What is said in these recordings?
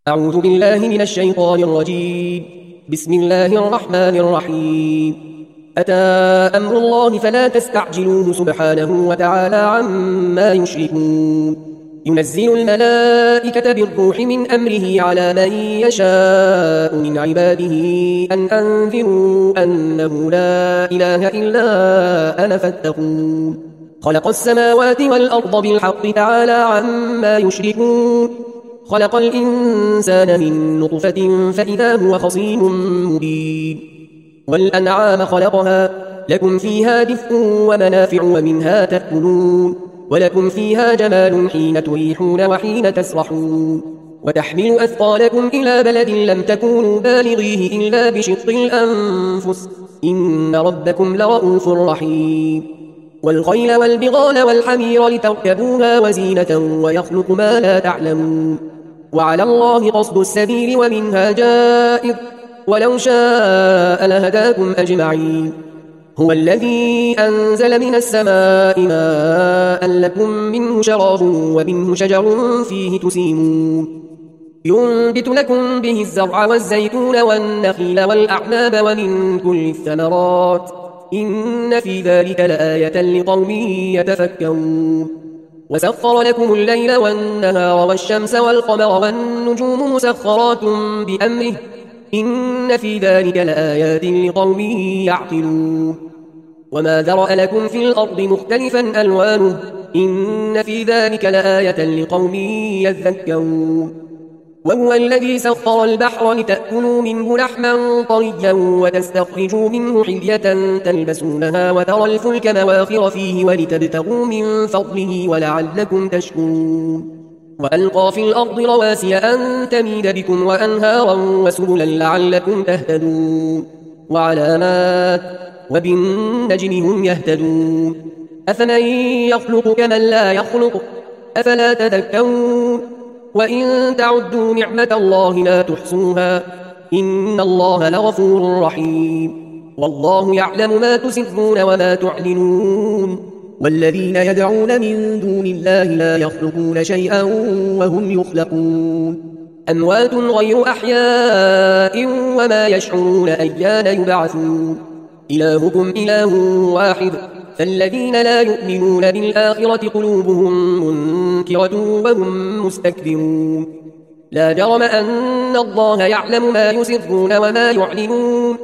أعوذ بالله من الشيطان الرجيم. بسم الله الرحمن الرحيم. أتى أمر الله فلا تستعجلوه سبحانه وتعالى عما يشركون. ينزل الملائكة بالروح من أمره على من يشاء من عباده أن أنذروا أنه لا إله إلا أنا فاتقون. خلق السماوات والأرض بالحق تعالى عما يشركون. خلق الإنسان من نطفة فإذا هو خصيم مبين. والأنعام خلقها لكم فيها دفء ومنافع ومنها تأكلون، ولكم فيها جمال حين تريحون وحين تسرحون، وتحمل أثقالكم إلى بلد لم تكونوا بالغيه إلا بشق الأنفس إن ربكم لرؤوف رحيم. والخيل والبغال والحمير لتركبوها وزينة ويخلق ما لا تعلمون. وعلى الله قصد السبيل ومنها جائر، ولو شاء لهداكم أجمعين. هو الذي أنزل من السماء ماء لكم منه شراب ومنه شجر فيه تسيمون. ينبت لكم به الزرع والزيتون والنخيل والأعناب ومن كل الثمرات إن في ذلك لآية لقوم يتفكرون. وسخر لكم الليل والنهار والشمس والقمر والنجوم مسخرات بأمره إن في ذلك لآيات لقوم يعقلون. وما ذرأ لكم في الأرض مختلفا ألوانه إن في ذلك لآية لقوم يذكرون. وهو الذي سخر البحر لتأكلوا منه لحما طريا وتستخرجوا منه حلية تلبسونها وترى الفلك مواخر فيه ولتبتغوا من فضله ولعلكم تشكرون. وألقى في الأرض رواسي أن تميد بكم وأنهارا وسبلا لعلكم تهتدون. وعلامات وبالنجم هم يهتدون. أفمن يخلق كمن لا يخلق أفلا تذكرون. وإن تعدوا نعمة الله لا تحصوها إن الله لغفور رحيم. والله يعلم ما تسرون وما تعلنون. والذين يدعون من دون الله لا يخلقون شيئا وهم يخلقون. أموات غير أحياء وما يشعرون أيان يبعثون. إلهكم إله واحد فالذين لا يؤمنون بالآخرة قلوبهم منكرة وهم مستكبرون. لا جرم أن الله يعلم ما يسرون وما يعلنون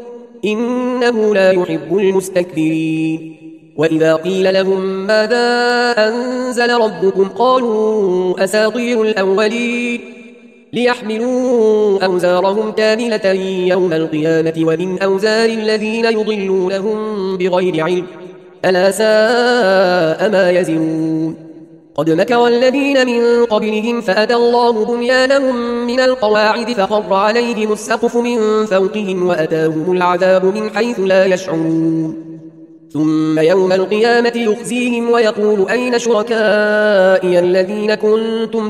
إنه لا يحب المستكبرين. وإذا قيل لهم ماذا أنزل ربكم قالوا أساطير الأولين ليحملوا أوزارهم كاملة يوم القيامة ومن أوزار الذين يضلونهم بغير علم ألا ساء ما يزرون. قد مكر الذين من قبلهم فأتى الله بنيانهم من القواعد فخر عليهم السقف من فوقهم وأتاهم العذاب من حيث لا يشعرون. ثم يوم القيامة يخزيهم ويقول أين شركائي الذين كنتم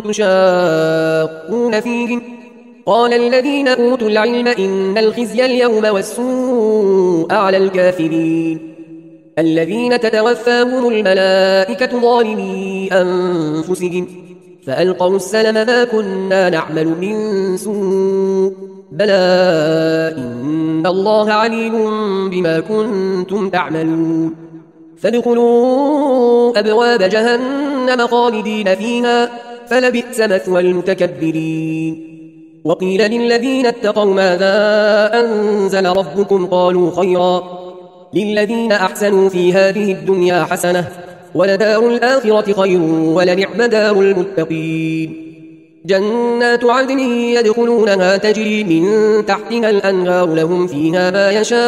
تشاقون فيهم قال الذين أوتوا العلم إن الخزي اليوم والسوء على الكافرين الذين تتوفاهم الملائكة ظالمي أنفسهم فألقوا السلم ما كنا نعمل من سوء بلى إن الله عليم بما كنتم تعملون. فادخلوا أبواب جهنم خالدين فيها فلبئس مثوى المتكبرين. وقيل للذين اتقوا ماذا أنزل ربكم قالوا خيرا للذين أحسنوا في هذه الدنيا حسنة ولدار الآخرة خير ولنعم دار المتقين. جنات عدن يدخلونها تجري من تحتها الأنهار لهم فيها ما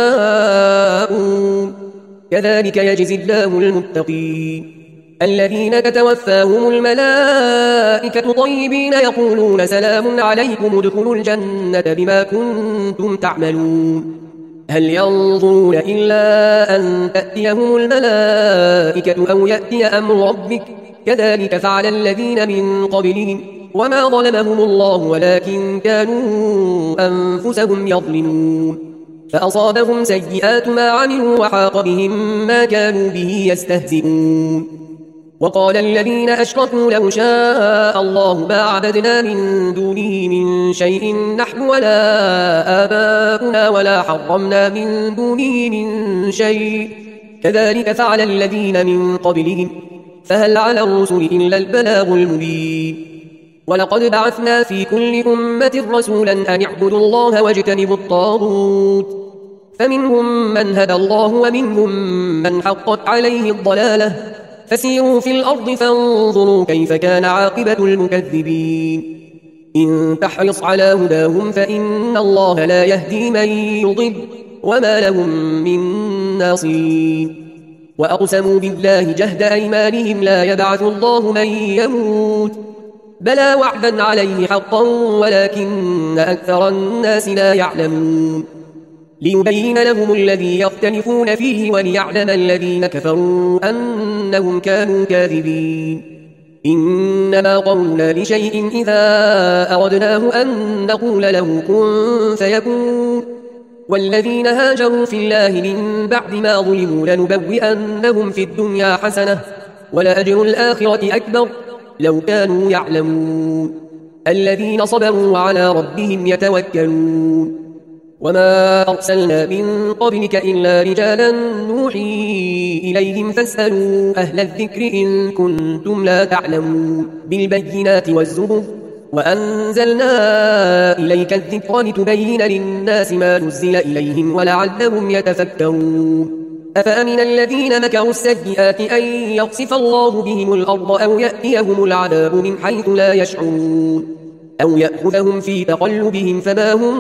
يشاءون كذلك يجزي الله المتقين. الذين تتوفاهم الملائكة طيبين يقولون سلام عليكم ادخلوا الجنة بما كنتم تعملون. هل ينظرون إلا أن تأتيهم الملائكة أو يأتي أمر ربك كذلك فعل الذين من قبلهم وما ظلمهم الله ولكن كانوا أنفسهم يظلمون. فأصابهم سيئات ما عملوا وحاق بهم ما كانوا به يستهزئون. وقال الذين أشركوا لو شاء الله ما عبدنا من دونه من شيء نحن ولا آباؤنا ولا حرمنا من دونه من شيء كذلك فعل الذين من قبلهم فهل على الرسل إلا البلاغ المبين ولقد بعثنا في كل أمة رسولا أن اعبدوا الله واجتنبوا الطاغوت فمنهم من هدى الله ومنهم من حقت عليه الضلالة فسيروا في الأرض فانظروا كيف كان عاقبة المكذبين إن تحرص على هداهم فإن الله لا يهدي من يضل وما لهم من ناصرين وأقسموا بالله جهد أيمانهم لا يبعث الله من يموت بلى وعدا عليه حقا ولكن أكثر الناس لا يعلمون ليبين لهم الذي يختلفون فيه وليعلم الذين كفروا أنهم كانوا كاذبين إنما قولنا لشيء إذا أردناه أن نقول له كن فيكون والذين هاجروا في الله من بعد ما ظلموا لنبوئنهم في الدنيا حسنة ولأجر الآخرة أكبر لو كانوا يعلمون الذين صبروا وعلى ربهم يتوكلون وما أرسلنا من قبلك إلا رجالا نوحي إليهم فاسألوا أهل الذكر إن كنتم لا تعلمون بالبينات والزبر وأنزلنا إليك الذكر لتبين للناس ما نزل إليهم ولعلهم يتفكرون أفأمن الذين مكروا السيئات أن يخسف الله بهم الأرض أو يأتيهم العذاب من حيث لا يشعرون أو يأخذهم في تقلبهم فما هم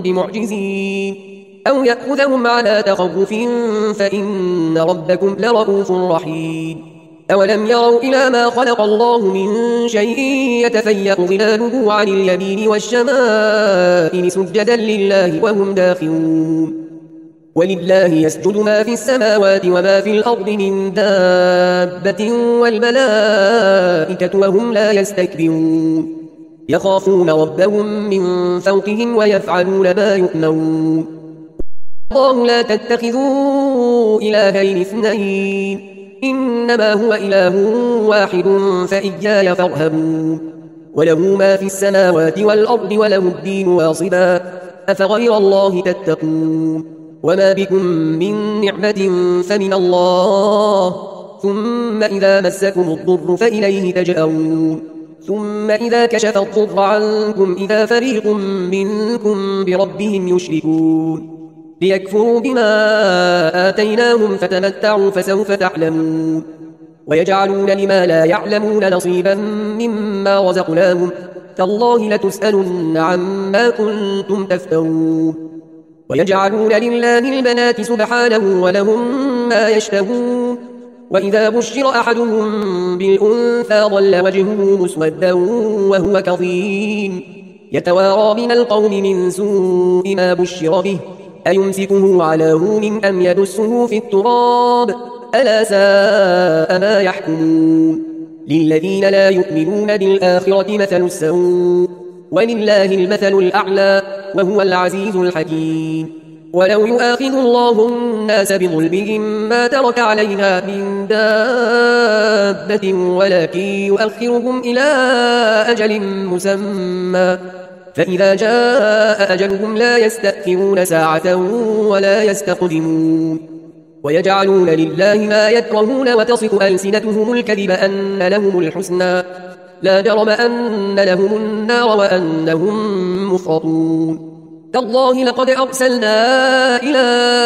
بمعجزين أو يأخذهم على تخوف فإن ربكم لرؤوف رحيم أولم يروا إلى ما خلق الله من شيء يتفيأ ظلاله عن اليمين والشمائل سجدا لله وهم داخرون ولله يسجد ما في السماوات وما في الأرض من دابة والملائكة وهم لا يستكبرون يخافون ربهم من فوقهم ويفعلون ما يؤمرون الله لا تتخذوا إلهين اثنين إنما هو إله واحد فإياي فارهبون وله ما في السماوات والأرض وله الدين واصبا أفغير الله تتقون وما بكم من نعمة فمن الله ثم إذا مسكم الضر فإليه تجأرون ثم إذا كشف الضر عنكم إذا فريق منكم بربهم يشركون ليكفروا بما آتيناهم فتمتعوا فسوف تعلمون ويجعلون لما لا يعلمون نصيبا مما رزقناهم تالله لتسألن عما كنتم تفترون ويجعلون لله البنات سبحانه ولهم ما يشتهون وإذا بشر أحدهم بالأنثى ظل وجهه مسودا وهو كظيم يتوارى من القوم من سوء ما بشر به أيمسكه على هون أم يدسه في التراب ألا ساء ما يحكمون للذين لا يؤمنون بالآخرة مثل السوء ولله المثل الأعلى وهو العزيز الحكيم ولو يؤاخذ الله الناس بظلمهم ما ترك عليها من دابة ولكن يؤخرهم إلى أجل مسمى فإذا جاء أجلهم لا يستأخرون ساعة ولا يستقدمون ويجعلون لله ما يكرهون وتصف ألسنتهم الكذب أن لهم الحسنى لا جرم أن لهم النار وأنهم مفرطون تالله لقد أرسلنا إلى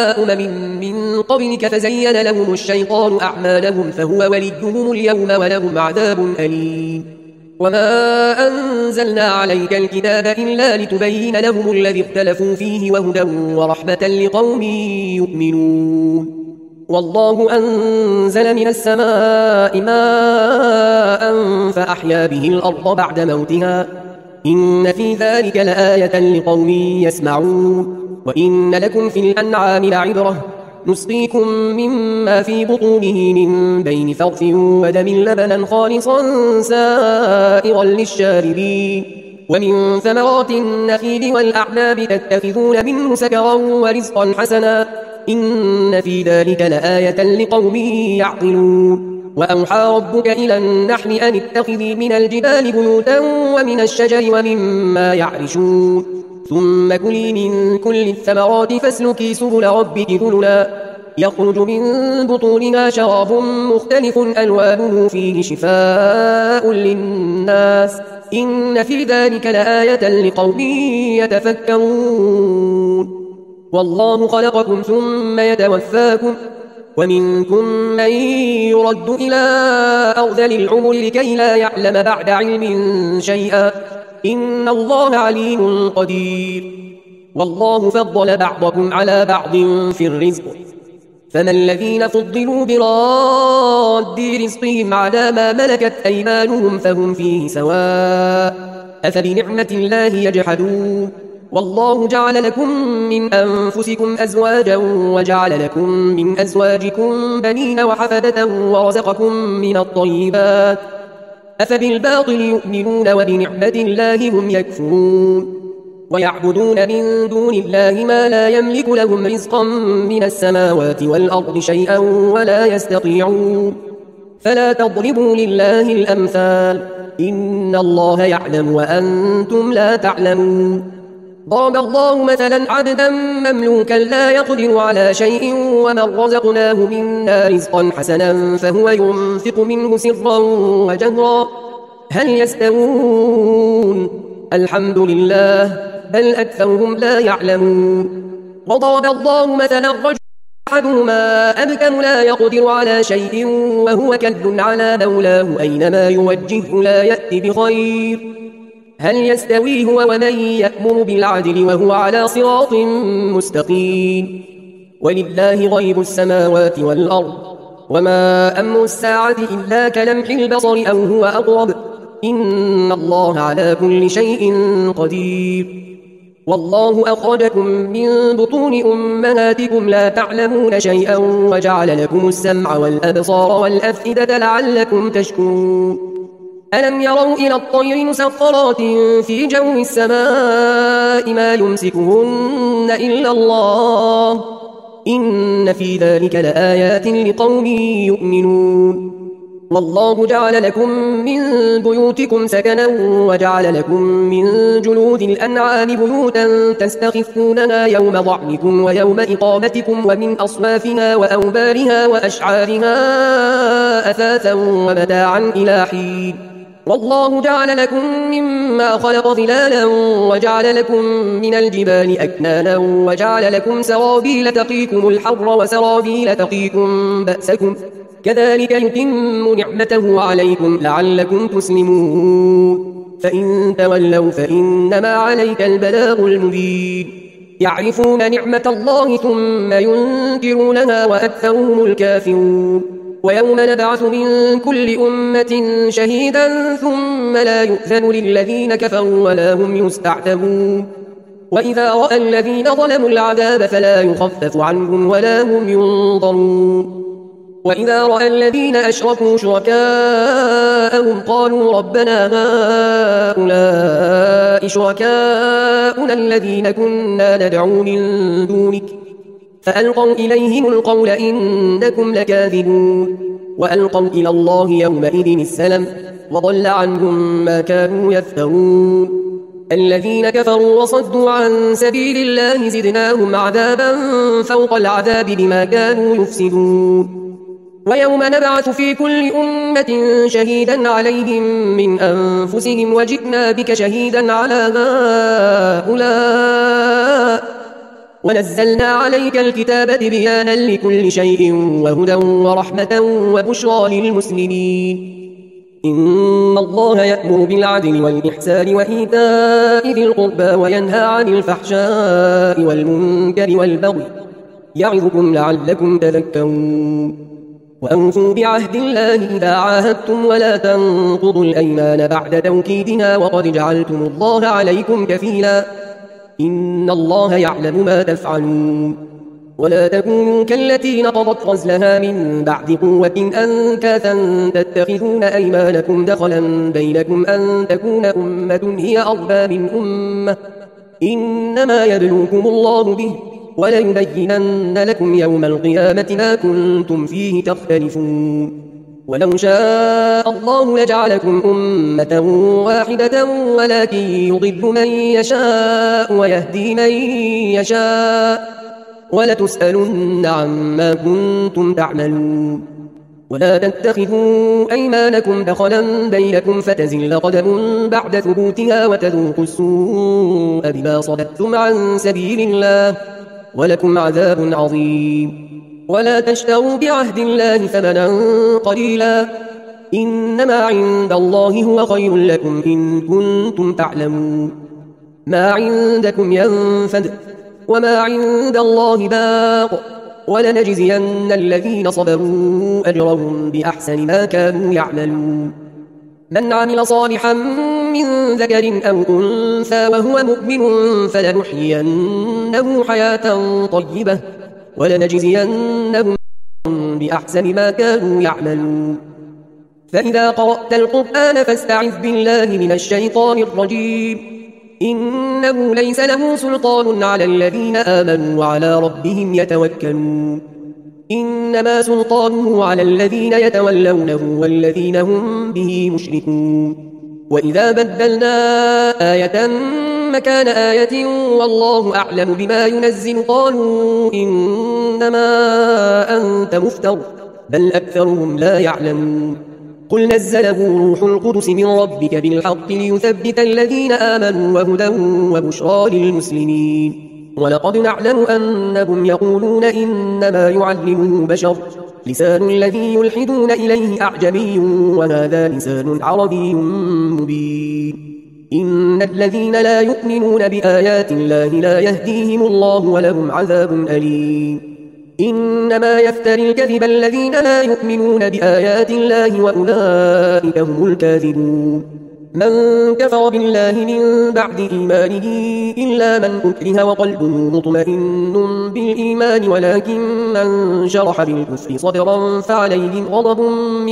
من قبلك فزين لهم الشيطان أعمالهم فهو وليهم اليوم ولهم عذاب أليم وما أنزلنا عليك الكتاب إلا لتبين لهم الذي اختلفوا فيه وهدى ورحمة لقوم يؤمنون والله أنزل من السماء ماء فأحيا به الأرض بعد موتها إن في ذلك لآية لقوم يسمعون وإن لكم في الأنعام لعبرة نسقيكم مما في بطونه من بين فرث ودم لبنا خالصا سائغا للشاربين ومن ثمرات النخيل والأعناب تتخذون منه سكرا ورزقا حسنا إن في ذلك لآية لقوم يعقلون وأوحى ربك إلى النحل أن اتخذي من الجبال بيوتا ومن الشجر ومما يعرشون ثم كلي من كل الثمرات فاسلكي سبل ربك ذللا يخرج من بطونها شراب مختلف ألوانه فيه شفاء للناس إن في ذلك لآية لقوم يتفكرون والله خلقكم ثم يتوفاكم ومنكم من يرد إلى أرذل العمر لكي لا يعلم بعد علم شيئا إن الله عليم قدير والله فضل بعضكم على بعض في الرزق فما الذين فضلوا براد رزقهم على ما ملكت أيمانهم فهم فيه سواء أفبنعمة الله يجحدون والله جعل لكم من أنفسكم أزواجا وجعل لكم من أزواجكم بنين وحفدة ورزقكم من الطيبات أفبالباطل يؤمنون وبنعمة الله هم يكفرون ويعبدون من دون الله ما لا يملك لهم رزقا من السماوات والأرض شيئا ولا يستطيعون فلا تضربوا لله الأمثال إن الله يعلم وأنتم لا تعلمون ضرب الله مثلا عبدا مملوكا لا يقدر على شيء ومن رزقناه منا رزقا حسنا فهو ينفق منه سرا وجهرا هل يستوون الحمد لله بل أكثرهم لا يعلمون وضرب الله مثلا رجلا أحدهما أبكم لا يقدر على شيء وهو كل على مولاه أينما يوجهه لا يأتي بخير هل يستوي هو ومن يأمر بالعدل وهو على صراط مستقيم ولله غيب السماوات والأرض وما أمر الساعة إلا كلمح البصر أو هو أقرب إن الله على كل شيء قدير والله أخرجكم من بطون أمهاتكم لا تعلمون شيئا وجعل لكم السمع والأبصار والأفئدة لعلكم تشكرون ألم يروا إلى الطير مسخرات في جو السماء ما يمسكهن إلا الله إن في ذلك لآيات لقوم يؤمنون والله جعل لكم من بيوتكم سكنا وجعل لكم من جلود الأنعام بيوتا تستخفونها يوم ضعنكم ويوم إقامتكم ومن أصوافها وأوبارها وأشعارها أثاثا ومتاعا إلى حين والله جعل لكم مما خلق ظلالا وجعل لكم من الجبال أكنانا وجعل لكم سرابيل تقيكم الحر وسرابيل تقيكم بأسكم كذلك يتم نعمته عليكم لعلكم تسلمون فإن تولوا فإنما عليك البلاغ المبين يعرفون نعمة الله ثم ينكرونها وأكثرهم الكافرون ويوم نبعث من كل أمة شهيدا ثم لا يؤذن للذين كفروا ولا هم يستعتبون وإذا رأى الذين ظلموا العذاب فلا يخفف عنهم ولا هم ينظرون وإذا رأى الذين أشركوا شركاءهم قالوا ربنا هؤلاء شركاؤنا الذين كنا ندعو من دونك فألقوا إليهم القول إنكم لكاذبون وألقوا إلى الله يومئذ السلم وضل عنهم ما كانوا يفترون الذين كفروا وصدوا عن سبيل الله زدناهم عذابا فوق العذاب بما كانوا يفسدون ويوم نبعث في كل أمة شهيدا عليهم من أنفسهم وجئنا بك شهيدا على هؤلاء ونزلنا عليك الكتاب بيانا لكل شيء وهدى ورحمة وبشرى للمسلمين إن الله يأمر بالعدل والإحسان وإيتاء ذي القربى وينهى عن الفحشاء والمنكر والبغي يعظكم لعلكم تذكرون وأوفوا بعهد الله إذا عاهدتم ولا تنقضوا الأيمان بعد توكيدها وقد جعلتم الله عليكم كفيلا إن الله يعلم ما تفعلون ولا تكونوا كالتي نقضت غزلها من بعد قوة أنكاثا تتخذون أيمانكم دخلا بينكم أن تكون أمة هي أربى من أمة إنما يبلوكم الله به وليبينن لكم يوم القيامة ما كنتم فيه تختلفون ولو شاء الله لجعلكم أمة واحدة ولكن يضل من يشاء ويهدي من يشاء ولتسألن عما كنتم تعملون. ولا تتخذوا أيمانكم دخلا بينكم فتزل قدم بعد ثبوتها وتذوقوا السوء بما صددتم عن سبيل الله ولكم عذاب عظيم. ولا تشتروا بعهد الله ثمنا قليلا إنما عند الله هو خير لكم إن كنتم تعلمون. ما عندكم ينفد وما عند الله باق ولنجزين الذين صبروا أجرهم بأحسن ما كانوا يعملون. من عمل صالحا من ذكر أو أنثى وهو مؤمن فلنحيينه حياة طيبة ولنجزينهم بأحسن ما كانوا يعملون. فإذا قرأت القرآن فاستعذ بالله من الشيطان الرجيم إنه ليس له سلطان على الذين آمنوا وعلى ربهم يتوكلون. إنما سلطانه على الذين يتولونه والذين هم به مشركون. وإذا بدلنا آية مكان آية والله أعلم بما ينزل قالوا إنما أنت مفتر بل أكثرهم لا يعلمون. قل نزله روح القدس من ربك بالحق ليثبت الذين آمنوا وهدى وبشرى للمسلمين. ولقد نعلم أنهم يقولون إنما يعلمه بشر لسان الذي يلحدون إليه أعجمي وهذا لسان عربي مبين. إن الذين لا يؤمنون بآيات الله لا يهديهم الله ولهم عذاب أليم. إنما يفتري الكذب الذين لا يؤمنون بآيات الله وأولئك هم الكاذبون. من كفر بالله من بعد إيمانه إلا من أكره وقلبه مطمئن بالإيمان ولكن من شرح بالكفر صدرا فعليهم غضب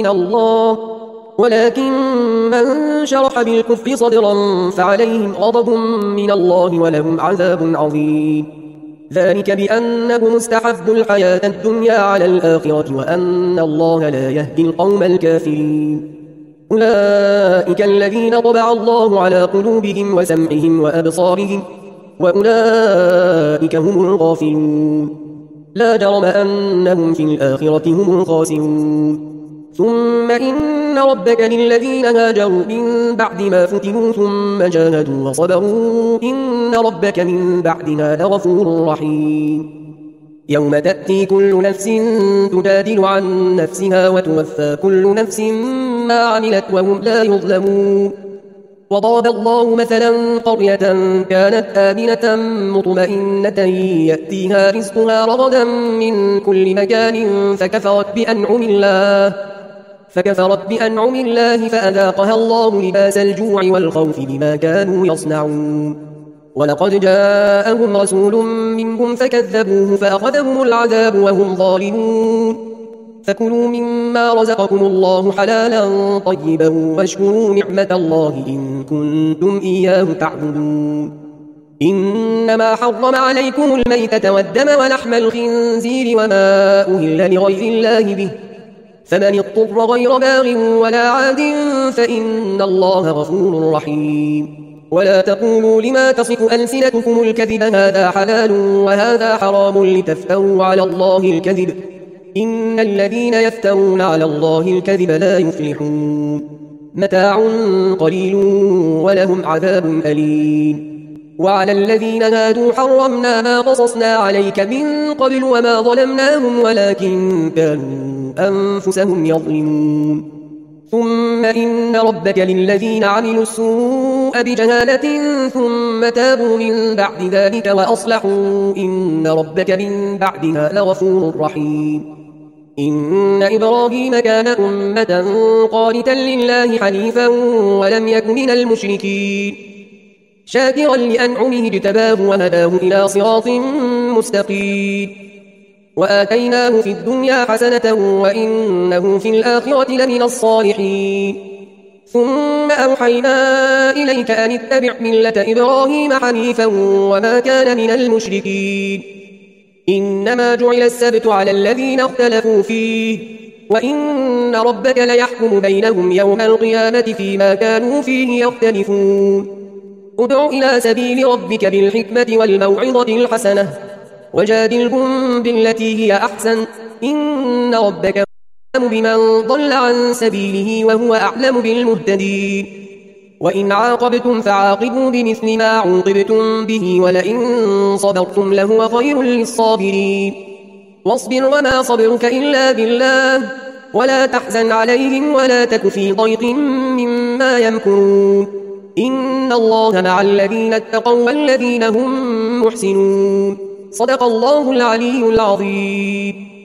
من الله ولهم عذاب عظيم. ذلك بأنه مستحب الحياة الدنيا على الآخرة وأن الله لا يهدي القوم الكافرين. أولئك الذين طبع الله على قلوبهم وسمعهم وأبصارهم وأولئك هم الغافلون. لا جرم أنهم في الآخرة هم الخاسرون. ثم إن ربك للذين هاجروا من بعد ما فتنوا ثم جاهدوا وصبروا إن ربك من بعدها لغفور رحيم. يوم تأتي كل نفس تجادل عن نفسها وتوفى كل نفس ما عملت وهم لا يظلمون. وضرب الله مثلا قرية كانت آمنة مطمئنة يأتيها رزقها رغدا من كل مكان فكفرت بأنعم الله فأذاقها الله لباس الجوع والخوف بما كانوا يصنعون. ولقد جاءهم رسول منهم فكذبوه فأخذهم العذاب وهم ظالمون. فكلوا مما رزقكم الله حلالا طيبا واشكروا نعمة الله إن كنتم إياه تعبدون. إنما حرم عليكم الميتة والدم ولحم الخنزير وما أهل لغير الله به فمن اضطر غير باغ ولا عاد فإن الله غفور رحيم. ولا تقولوا لما تصف ألسنتكم الكذب هذا حلال وهذا حرام لتفتروا على الله الكذب إن الذين يفترون على الله الكذب لا يفلحون. متاع قليل ولهم عذاب أليم. وعلى الذين هادوا حرمنا ما قصصنا عليك من قبل وما ظلمناهم ولكن كانوا أنفسهم يظلمون. ثم إن ربك للذين عملوا السوء بجهالة ثم تابوا من بعد ذلك وأصلحوا إن ربك من بعدها لغفور رحيم. إن إبراهيم كان أمة قانتا لله حنيفا ولم يك من المشركين شاكرا لأنعمه اجتباه وهداه إلى صراط مستقيم. وآتيناه في الدنيا حسنة وإنه في الآخرة لمن الصالحين. ثم أوحينا إليك أن اتبع ملة إبراهيم حنيفا وما كان من المشركين. إنما جعل السبت على الذين اختلفوا فيه وإن ربك ليحكم بينهم يوم القيامة فيما كانوا فيه يختلفون ادع إلى سبيل ربك بالحكمة والموعظة الحسنة وجادلهم بالتي هي أحسن إن ربك أعلم بمن ضل عن سبيله وهو أعلم بالمهتدين وإن عاقبتم فعاقبوا بمثل ما عوقبتم به ولئن صبرتم لهو خير للصابرين واصبر وما صبرك إلا بالله ولا تحزن عليهم ولا تك في ضيق مما يمكرون إن الله مع الذين اتقوا والذين هم محسنون صدق الله العلي العظيم.